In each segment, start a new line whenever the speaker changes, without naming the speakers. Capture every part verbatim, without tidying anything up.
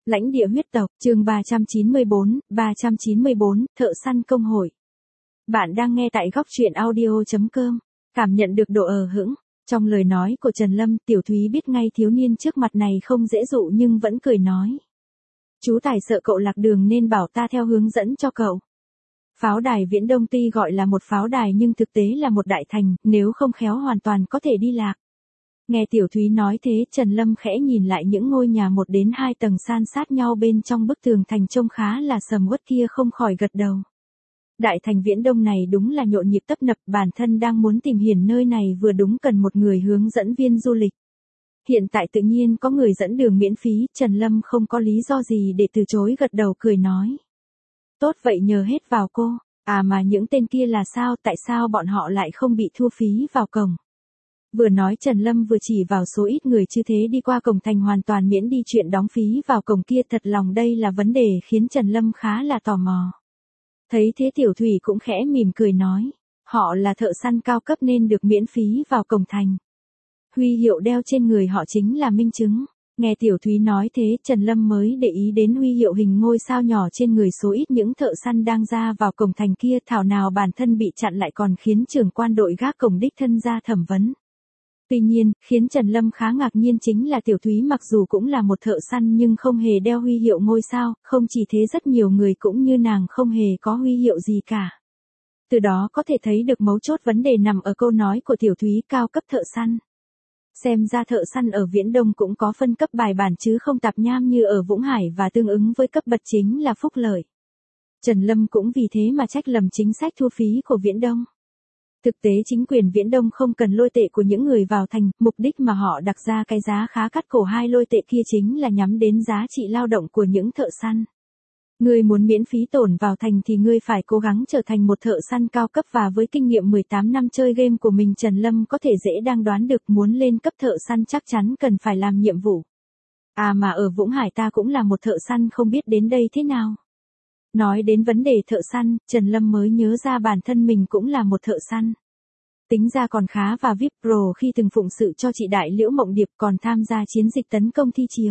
Lãnh địa huyết tộc, chương ba trăm chín mươi bốn, ba trăm chín mươi bốn, thợ săn công hội. Bạn đang nghe tại góc truyện audio chấm com, cảm nhận được độ ở hững. Trong lời nói của Trần Lâm, Tiểu Thúy biết ngay thiếu niên trước mặt này không dễ dụ nhưng vẫn cười nói. Chú Tài sợ cậu lạc đường nên bảo ta theo hướng dẫn cho cậu. Pháo đài Viễn Đông tuy gọi là một pháo đài nhưng thực tế là một đại thành, nếu không khéo hoàn toàn có thể đi lạc. Nghe Tiểu Thúy nói thế, Trần Lâm khẽ nhìn lại những ngôi nhà một đến hai tầng san sát nhau bên trong bức tường thành trông khá là sầm uất kia không khỏi gật đầu. Đại thành Viễn Đông này đúng là nhộn nhịp tấp nập, bản thân đang muốn tìm hiểu nơi này vừa đúng cần một người hướng dẫn viên du lịch. Hiện tại tự nhiên có người dẫn đường miễn phí, Trần Lâm không có lý do gì để từ chối, gật đầu cười nói. Tốt vậy nhờ hết vào cô, à mà những tên kia là sao, tại sao bọn họ lại không bị thu phí vào cổng? Vừa nói Trần Lâm vừa chỉ vào số ít người như thế đi qua cổng thành hoàn toàn miễn đi chuyện đóng phí vào cổng kia, thật lòng đây là vấn đề khiến Trần Lâm khá là tò mò. Thấy thế Tiểu Thủy cũng khẽ mỉm cười nói, họ là thợ săn cao cấp nên được miễn phí vào cổng thành. Huy hiệu đeo trên người họ chính là minh chứng. Nghe Tiểu Thúy nói thế, Trần Lâm mới để ý đến huy hiệu hình ngôi sao nhỏ trên người số ít những thợ săn đang ra vào cổng thành kia, thảo nào bản thân bị chặn lại còn khiến trưởng quan đội gác cổng đích thân ra thẩm vấn. Tuy nhiên, khiến Trần Lâm khá ngạc nhiên chính là Tiểu Thúy mặc dù cũng là một thợ săn nhưng không hề đeo huy hiệu ngôi sao, không chỉ thế rất nhiều người cũng như nàng không hề có huy hiệu gì cả. Từ đó có thể thấy được mấu chốt vấn đề nằm ở câu nói của Tiểu Thúy cao cấp thợ săn. Xem ra thợ săn ở Viễn Đông cũng có phân cấp bài bản chứ không tạp nham như ở Vũng Hải, và tương ứng với cấp bậc chính là phúc lợi. Trần Lâm cũng vì thế mà trách lầm chính sách thu phí của Viễn Đông. Thực tế chính quyền Viễn Đông không cần lôi tệ của những người vào thành, mục đích mà họ đặt ra cái giá khá cắt cổ hai lôi tệ kia chính là nhắm đến giá trị lao động của những thợ săn. Ngươi muốn miễn phí tổn vào thành thì ngươi phải cố gắng trở thành một thợ săn cao cấp, và với kinh nghiệm mười tám năm chơi game của mình Trần Lâm có thể dễ đang đoán được muốn lên cấp thợ săn chắc chắn cần phải làm nhiệm vụ. À mà ở Vũng Hải ta cũng là một thợ săn, không biết đến đây thế nào. Nói đến vấn đề thợ săn, Trần Lâm mới nhớ ra bản thân mình cũng là một thợ săn. Tính ra còn khá và vi ai pi Pro khi từng phụng sự cho chị Đại Liễu Mộng Điệp, còn tham gia chiến dịch tấn công Thi Triều.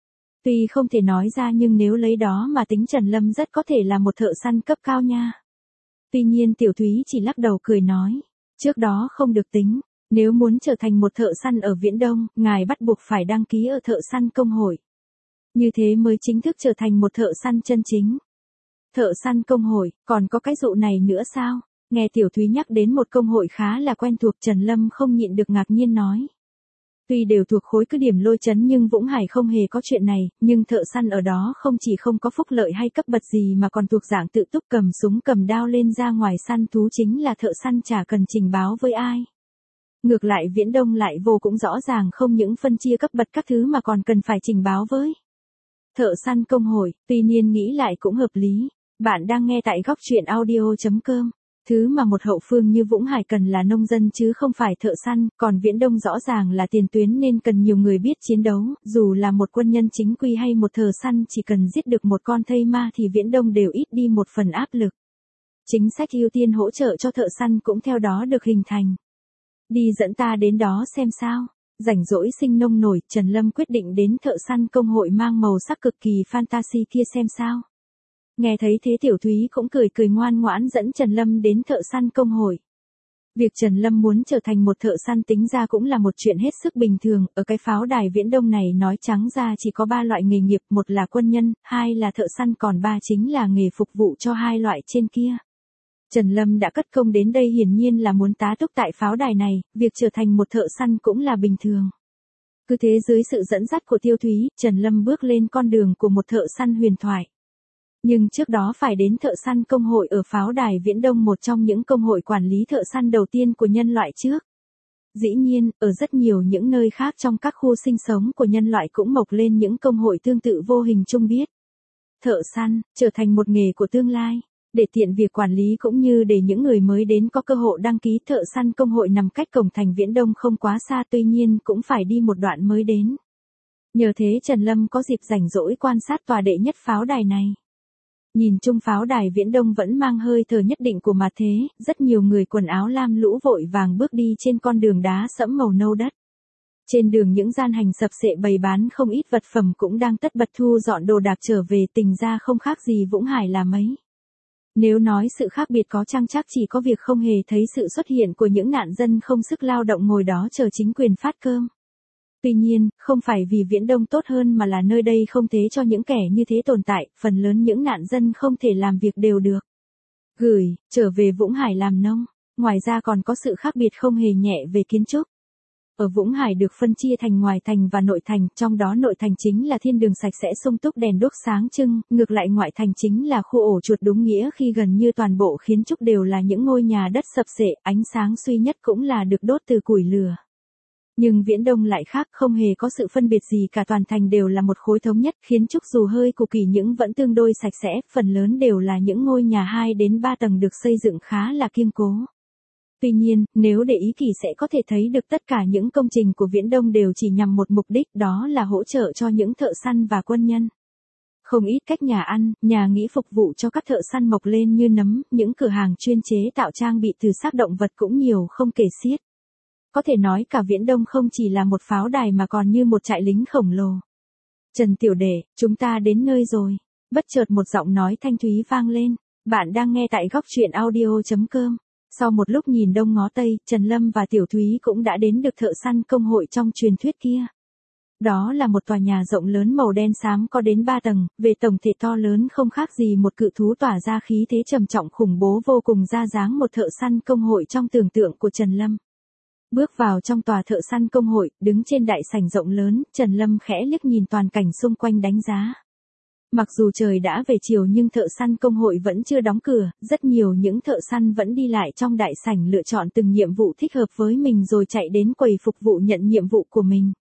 Tuy không thể nói ra nhưng nếu lấy đó mà tính Trần Lâm rất có thể là một thợ săn cấp cao nha. Tuy nhiên Tiểu Thúy chỉ lắc đầu cười nói, trước đó không được tính, nếu muốn trở thành một thợ săn ở Viễn Đông, ngài bắt buộc phải đăng ký ở thợ săn công hội. Như thế mới chính thức trở thành một thợ săn chân chính. Thợ săn công hội, còn có cái dụ này nữa sao? Nghe Tiểu Thúy nhắc đến một công hội khá là quen thuộc, Trần Lâm không nhịn được ngạc nhiên nói. Tuy đều thuộc khối cứ điểm lôi chấn nhưng Vũng Hải không hề có chuyện này, nhưng thợ săn ở đó không chỉ không có phúc lợi hay cấp bậc gì mà còn thuộc dạng tự túc, cầm súng cầm đao lên ra ngoài săn thú, chính là thợ săn chả cần trình báo với ai. Ngược lại Viễn Đông lại vô cũng rõ ràng không những phân chia cấp bậc các thứ mà còn cần phải trình báo với thợ săn công hội. Tuy nhiên nghĩ lại cũng hợp lý. Bạn đang nghe tại góc truyện audio chấm com. Thứ mà một hậu phương như Vũng Hải cần là nông dân chứ không phải thợ săn, còn Viễn Đông rõ ràng là tiền tuyến nên cần nhiều người biết chiến đấu, dù là một quân nhân chính quy hay một thợ săn chỉ cần giết được một con thây ma thì Viễn Đông đều ít đi một phần áp lực. Chính sách ưu tiên hỗ trợ cho thợ săn cũng theo đó được hình thành. Đi dẫn ta đến đó xem sao. Rảnh rỗi sinh nông nổi, Trần Lâm quyết định đến thợ săn công hội mang màu sắc cực kỳ fantasy kia xem sao. Nghe thấy thế Tiểu Thúy cũng cười cười ngoan ngoãn dẫn Trần Lâm đến thợ săn công hội. Việc Trần Lâm muốn trở thành một thợ săn tính ra cũng là một chuyện hết sức bình thường, ở cái pháo đài Viễn Đông này nói trắng ra chỉ có ba loại nghề nghiệp, một là quân nhân, hai là thợ săn, còn ba chính là nghề phục vụ cho hai loại trên kia. Trần Lâm đã cất công đến đây hiển nhiên là muốn tá túc tại pháo đài này, việc trở thành một thợ săn cũng là bình thường. Cứ thế dưới sự dẫn dắt của Tiêu Thúy, Trần Lâm bước lên con đường của một thợ săn huyền thoại. Nhưng trước đó phải đến thợ săn công hội ở pháo đài Viễn Đông, một trong những công hội quản lý thợ săn đầu tiên của nhân loại trước. Dĩ nhiên, ở rất nhiều những nơi khác trong các khu sinh sống của nhân loại cũng mọc lên những công hội tương tự vô hình chung biết. Thợ săn, trở thành một nghề của tương lai. Để tiện việc quản lý cũng như để những người mới đến có cơ hội đăng ký, thợ săn công hội nằm cách cổng thành Viễn Đông không quá xa, tuy nhiên cũng phải đi một đoạn mới đến. Nhờ thế Trần Lâm có dịp rảnh rỗi quan sát tòa đệ nhất pháo đài này. Nhìn chung pháo đài Viễn Đông vẫn mang hơi thở nhất định của mà thế, rất nhiều người quần áo lam lũ vội vàng bước đi trên con đường đá sẫm màu nâu đất. Trên đường những gian hành sập sệ bày bán không ít vật phẩm cũng đang tất bật thu dọn đồ đạc trở về, tình ra không khác gì Vũng Hải là mấy. Nếu nói sự khác biệt có chăng chắc chỉ có việc không hề thấy sự xuất hiện của những nạn dân không sức lao động ngồi đó chờ chính quyền phát cơm. Tuy nhiên, không phải vì Viễn Đông tốt hơn mà là nơi đây không thế cho những kẻ như thế tồn tại, phần lớn những nạn dân không thể làm việc đều được gửi trở về Vũng Hải làm nông. Ngoài ra còn có sự khác biệt không hề nhẹ về kiến trúc. Ở Vũng Hải được phân chia thành ngoài thành và nội thành, trong đó nội thành chính là thiên đường sạch sẽ sung túc đèn đuốc sáng trưng, ngược lại ngoại thành chính là khu ổ chuột đúng nghĩa khi gần như toàn bộ kiến trúc đều là những ngôi nhà đất sập sệ, ánh sáng duy nhất cũng là được đốt từ củi lửa. Nhưng Viễn Đông lại khác, không hề có sự phân biệt gì cả, toàn thành đều là một khối thống nhất, kiến trúc dù hơi cũ kỹ nhưng vẫn tương đối sạch sẽ, phần lớn đều là những ngôi nhà hai đến ba tầng được xây dựng khá là kiên cố. Tuy nhiên, nếu để ý kỹ sẽ có thể thấy được tất cả những công trình của Viễn Đông đều chỉ nhằm một mục đích, đó là hỗ trợ cho những thợ săn và quân nhân. Không ít các nhà ăn, nhà nghỉ phục vụ cho các thợ săn mọc lên như nấm, những cửa hàng chuyên chế tạo trang bị từ xác động vật cũng nhiều không kể xiết. Có thể nói cả Viễn Đông không chỉ là một pháo đài mà còn như một trại lính khổng lồ. Trần tiểu đệ, chúng ta đến nơi rồi. Bất chợt một giọng nói thanh thúy vang lên. Bạn đang nghe tại góc truyện audio chấm com. Sau một lúc nhìn đông ngó tây, Trần Lâm và Tiểu Thúy cũng đã đến được thợ săn công hội trong truyền thuyết kia. Đó là một tòa nhà rộng lớn màu đen xám có đến ba tầng, về tổng thể to lớn không khác gì một cự thú tỏa ra khí thế trầm trọng khủng bố vô cùng, ra dáng một thợ săn công hội trong tưởng tượng của Trần Lâm. Bước vào trong tòa thợ săn công hội, đứng trên đại sảnh rộng lớn, Trần Lâm khẽ liếc nhìn toàn cảnh xung quanh đánh giá. Mặc dù trời đã về chiều nhưng thợ săn công hội vẫn chưa đóng cửa, rất nhiều những thợ săn vẫn đi lại trong đại sảnh lựa chọn từng nhiệm vụ thích hợp với mình rồi chạy đến quầy phục vụ nhận nhiệm vụ của mình.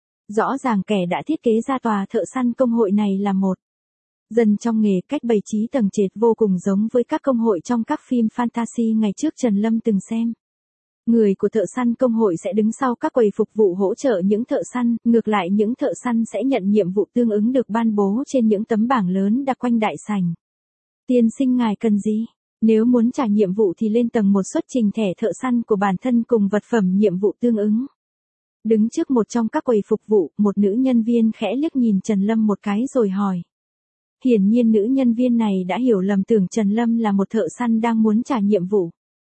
Rõ ràng kẻ đã thiết kế ra tòa thợ săn công hội này là một dân trong nghề, cách bày trí tầng trệt vô cùng giống với các công hội trong các phim fantasy ngày trước Trần Lâm từng xem. Người của thợ săn công hội sẽ đứng sau các quầy phục vụ hỗ trợ những thợ săn, ngược lại những thợ săn sẽ nhận nhiệm vụ tương ứng được ban bố trên những tấm bảng lớn đặt quanh đại sảnh. Tiên sinh ngài cần gì? Nếu muốn trả nhiệm vụ thì lên tầng một xuất trình thẻ thợ săn của bản thân cùng vật phẩm nhiệm vụ tương ứng. Đứng trước một trong các quầy phục vụ, một nữ nhân viên khẽ liếc nhìn Trần Lâm một cái rồi hỏi. Hiển nhiên nữ nhân viên này đã hiểu lầm, tưởng Trần Lâm là một thợ săn đang muốn trả nhiệm vụ.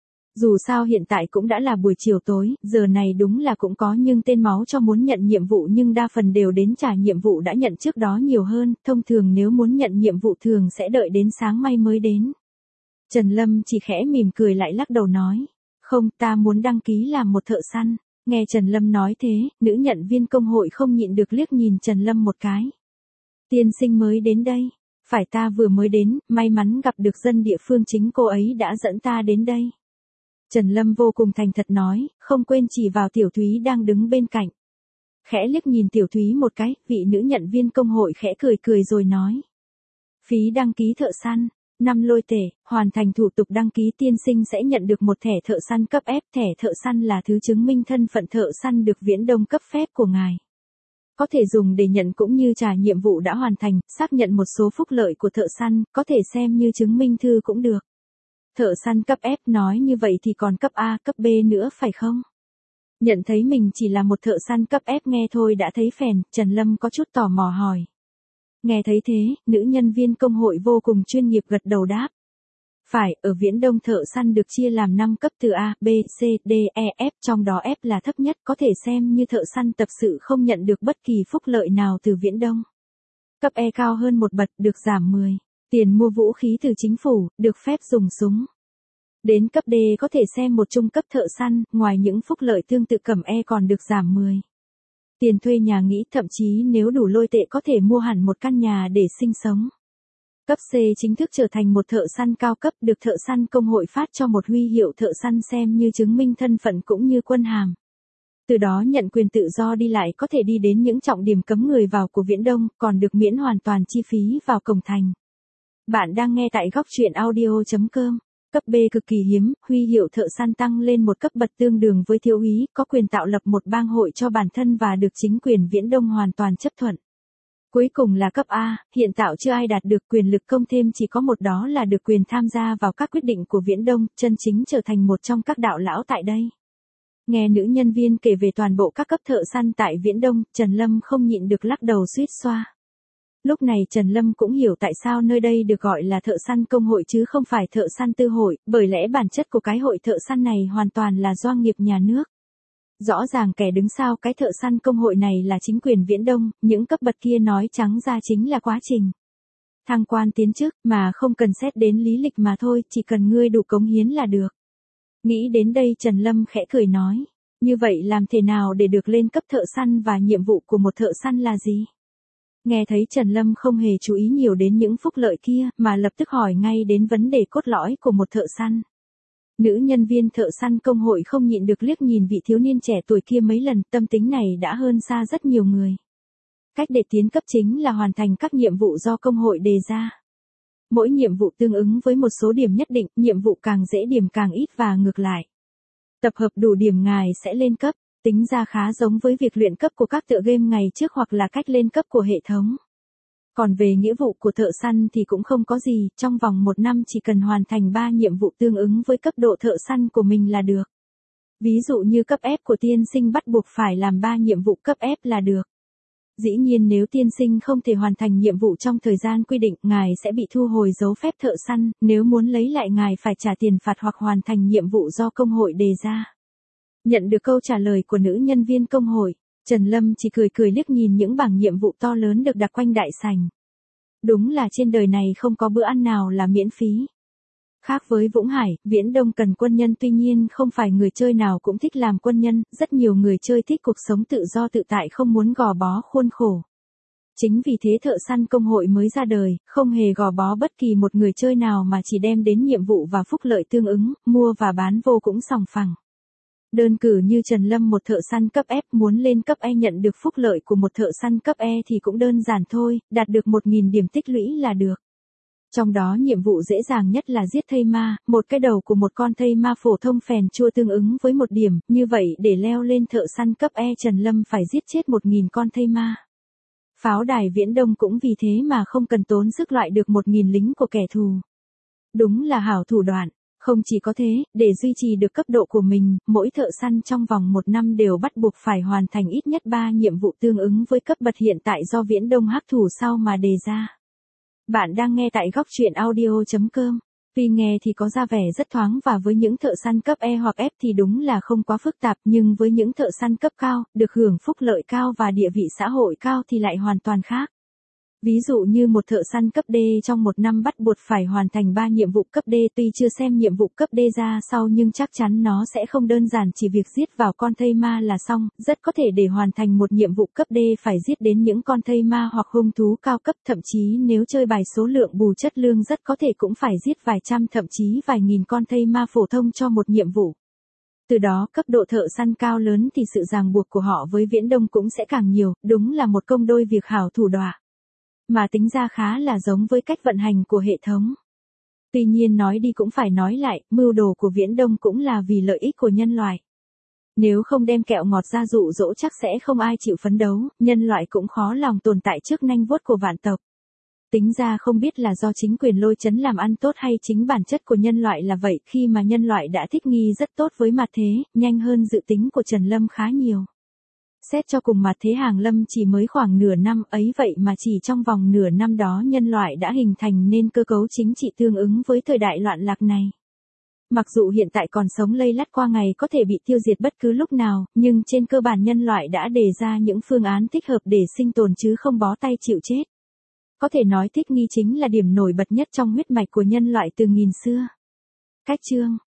Dù sao hiện tại cũng đã là buổi chiều tối, giờ này đúng là cũng có nhưng tên máu cho muốn nhận nhiệm vụ nhưng đa phần đều đến trả nhiệm vụ đã nhận trước đó nhiều hơn, thông thường nếu muốn nhận nhiệm vụ thường sẽ đợi đến sáng mai mới đến. Trần Lâm chỉ khẽ mỉm cười lại lắc đầu nói, không, ta muốn đăng ký làm một thợ săn. Nghe Trần Lâm nói thế, nữ nhận viên công hội không nhịn được liếc nhìn Trần Lâm một cái. Tiên sinh mới đến đây. Phải, ta vừa mới đến, may mắn gặp được dân địa phương, chính cô ấy đã dẫn ta đến đây. Trần Lâm vô cùng thành thật nói, không quên chỉ vào Tiểu Thúy đang đứng bên cạnh. Khẽ liếc nhìn Tiểu Thúy một cái, vị nữ nhận viên công hội khẽ cười cười rồi nói. Phí đăng ký thợ săn, năm lôi tể, hoàn thành thủ tục đăng ký tiên sinh sẽ nhận được một thẻ thợ săn cấp F. Thẻ thợ săn là thứ chứng minh thân phận thợ săn được Viễn Đông cấp phép của ngài. Có thể dùng để nhận cũng như trả nhiệm vụ đã hoàn thành, xác nhận một số phúc lợi của thợ săn, có thể xem như chứng minh thư cũng được. Thợ săn cấp F nói như vậy thì còn cấp A, cấp B nữa phải không? Nhận thấy mình chỉ là một thợ săn cấp F nghe thôi đã thấy phèn, Trần Lâm có chút tò mò hỏi. Nghe thấy thế, nữ nhân viên công hội vô cùng chuyên nghiệp gật đầu đáp. Phải, ở Viễn Đông thợ săn được chia làm năm cấp từ A, B, C, D, E, F, trong đó F là thấp nhất, có thể xem như thợ săn tập sự không nhận được bất kỳ phúc lợi nào từ Viễn Đông. Cấp E cao hơn một bậc, được giảm mười. Tiền mua vũ khí từ chính phủ, được phép dùng súng. Đến cấp D có thể xem một trung cấp thợ săn, ngoài những phúc lợi tương tự cầm E còn được giảm mười. Tiền thuê nhà nghỉ, thậm chí nếu đủ lôi tệ có thể mua hẳn một căn nhà để sinh sống. Cấp C chính thức trở thành một thợ săn cao cấp, được thợ săn công hội phát cho một huy hiệu thợ săn xem như chứng minh thân phận cũng như quân hàm. Từ đó nhận quyền tự do đi lại, có thể đi đến những trọng điểm cấm người vào của Viễn Đông, còn được miễn hoàn toàn chi phí vào cổng thành. Bạn đang nghe tại góc truyện audio chấm com. Cấp B cực kỳ hiếm, huy hiệu thợ săn tăng lên một cấp bậc tương đương với thiếu úy, có quyền tạo lập một bang hội cho bản thân và được chính quyền Viễn Đông hoàn toàn chấp thuận. Cuối cùng là cấp A, hiện tạo chưa ai đạt được, quyền lực công thêm chỉ có một, đó là được quyền tham gia vào các quyết định của Viễn Đông, chân chính trở thành một trong các đạo lão tại đây. Nghe nữ nhân viên kể về toàn bộ các cấp thợ săn tại Viễn Đông, Trần Lâm không nhịn được lắc đầu suýt xoa. Lúc này Trần Lâm cũng hiểu tại sao nơi đây được gọi là thợ săn công hội chứ không phải thợ săn tư hội, bởi lẽ bản chất của cái hội thợ săn này hoàn toàn là doanh nghiệp nhà nước. Rõ ràng kẻ đứng sau cái thợ săn công hội này là chính quyền Viễn Đông, những cấp bậc kia nói trắng ra chính là quá trình thăng quan tiến chức mà không cần xét đến lý lịch mà thôi, chỉ cần ngươi đủ cống hiến là được. Nghĩ đến đây Trần Lâm khẽ cười nói, như vậy làm thế nào để được lên cấp thợ săn và nhiệm vụ của một thợ săn là gì? Nghe thấy Trần Lâm không hề chú ý nhiều đến những phúc lợi kia mà lập tức hỏi ngay đến vấn đề cốt lõi của một thợ săn. Nữ nhân viên thợ săn công hội không nhịn được liếc nhìn vị thiếu niên trẻ tuổi kia mấy lần, tâm tính này đã hơn xa rất nhiều người. Cách để tiến cấp chính là hoàn thành các nhiệm vụ do công hội đề ra. Mỗi nhiệm vụ tương ứng với một số điểm nhất định, nhiệm vụ càng dễ điểm càng ít và ngược lại. Tập hợp đủ điểm ngài sẽ lên cấp, tính ra khá giống với việc luyện cấp của các tựa game ngày trước hoặc là cách lên cấp của hệ thống. Còn về nghĩa vụ của thợ săn thì cũng không có gì, trong vòng một năm chỉ cần hoàn thành ba nhiệm vụ tương ứng với cấp độ thợ săn của mình là được. Ví dụ như cấp F của tiên sinh bắt buộc phải làm ba nhiệm vụ cấp F là được. Dĩ nhiên nếu tiên sinh không thể hoàn thành nhiệm vụ trong thời gian quy định, ngài sẽ bị thu hồi giấy phép thợ săn, nếu muốn lấy lại ngài phải trả tiền phạt hoặc hoàn thành nhiệm vụ do công hội đề ra. Nhận được câu trả lời của nữ nhân viên công hội, Trần Lâm chỉ cười cười liếc nhìn những bảng nhiệm vụ to lớn được đặt quanh đại sảnh. Đúng là trên đời này không có bữa ăn nào là miễn phí. Khác với Vũng Hải, Viễn Đông cần quân nhân, tuy nhiên không phải người chơi nào cũng thích làm quân nhân, rất nhiều người chơi thích cuộc sống tự do tự tại không muốn gò bó khuôn khổ. Chính vì thế thợ săn công hội mới ra đời, không hề gò bó bất kỳ một người chơi nào mà chỉ đem đến nhiệm vụ và phúc lợi tương ứng, mua và bán vô cũng sòng phẳng. Đơn cử như Trần Lâm một thợ săn cấp F muốn lên cấp E nhận được phúc lợi của một thợ săn cấp E thì cũng đơn giản thôi, đạt được một nghìn điểm tích lũy là được. Trong đó nhiệm vụ dễ dàng nhất là giết thây ma, một cái đầu của một con thây ma phổ thông phèn chua tương ứng với một điểm, như vậy để leo lên thợ săn cấp E Trần Lâm phải giết chết một nghìn con thây ma. Pháo đài Viễn Đông cũng vì thế mà không cần tốn sức loại được một nghìn lính của kẻ thù. Đúng là hảo thủ đoạn. Không chỉ có thế, để duy trì được cấp độ của mình, mỗi thợ săn trong vòng một năm đều bắt buộc phải hoàn thành ít nhất ba nhiệm vụ tương ứng với cấp bậc hiện tại do Viễn Đông hắc thủ sau mà đề ra. Bạn đang nghe tại góc truyện audio chấm com. Tuy nghe thì có ra vẻ rất thoáng và với những thợ săn cấp E hoặc F thì đúng là không quá phức tạp, nhưng với những thợ săn cấp cao, được hưởng phúc lợi cao và địa vị xã hội cao thì lại hoàn toàn khác. Ví dụ như một thợ săn cấp D trong một năm bắt buộc phải hoàn thành ba nhiệm vụ cấp D, tuy chưa xem nhiệm vụ cấp D ra sau nhưng chắc chắn nó sẽ không đơn giản chỉ việc giết vào con thây ma là xong, rất có thể để hoàn thành một nhiệm vụ cấp D phải giết đến những con thây ma hoặc hung thú cao cấp, thậm chí nếu chơi bài số lượng bù chất lương rất có thể cũng phải giết vài trăm thậm chí vài nghìn con thây ma phổ thông cho một nhiệm vụ. Từ đó cấp độ thợ săn cao lớn thì sự ràng buộc của họ với Viễn Đông cũng sẽ càng nhiều, đúng là một công đôi việc hảo thủ đoạn. Mà tính ra khá là giống với cách vận hành của hệ thống. Tuy nhiên nói đi cũng phải nói lại, mưu đồ của Viễn Đông cũng là vì lợi ích của nhân loại. Nếu không đem kẹo ngọt ra dụ dỗ chắc sẽ không ai chịu phấn đấu, nhân loại cũng khó lòng tồn tại trước nanh vuốt của vạn tộc. Tính ra không biết là do chính quyền lôi chấn làm ăn tốt hay chính bản chất của nhân loại là vậy, khi mà nhân loại đã thích nghi rất tốt với mặt thế, nhanh hơn dự tính của Trần Lâm khá nhiều. Xét cho cùng mặt thế Hàng Lâm chỉ mới khoảng nửa năm ấy vậy mà chỉ trong vòng nửa năm đó nhân loại đã hình thành nên cơ cấu chính trị tương ứng với thời đại loạn lạc này. Mặc dù hiện tại còn sống lây lắt qua ngày có thể bị tiêu diệt bất cứ lúc nào, nhưng trên cơ bản nhân loại đã đề ra những phương án thích hợp để sinh tồn chứ không bó tay chịu chết. Có thể nói thích nghi chính là điểm nổi bật nhất trong huyết mạch của nhân loại từ nghìn xưa. Cách chương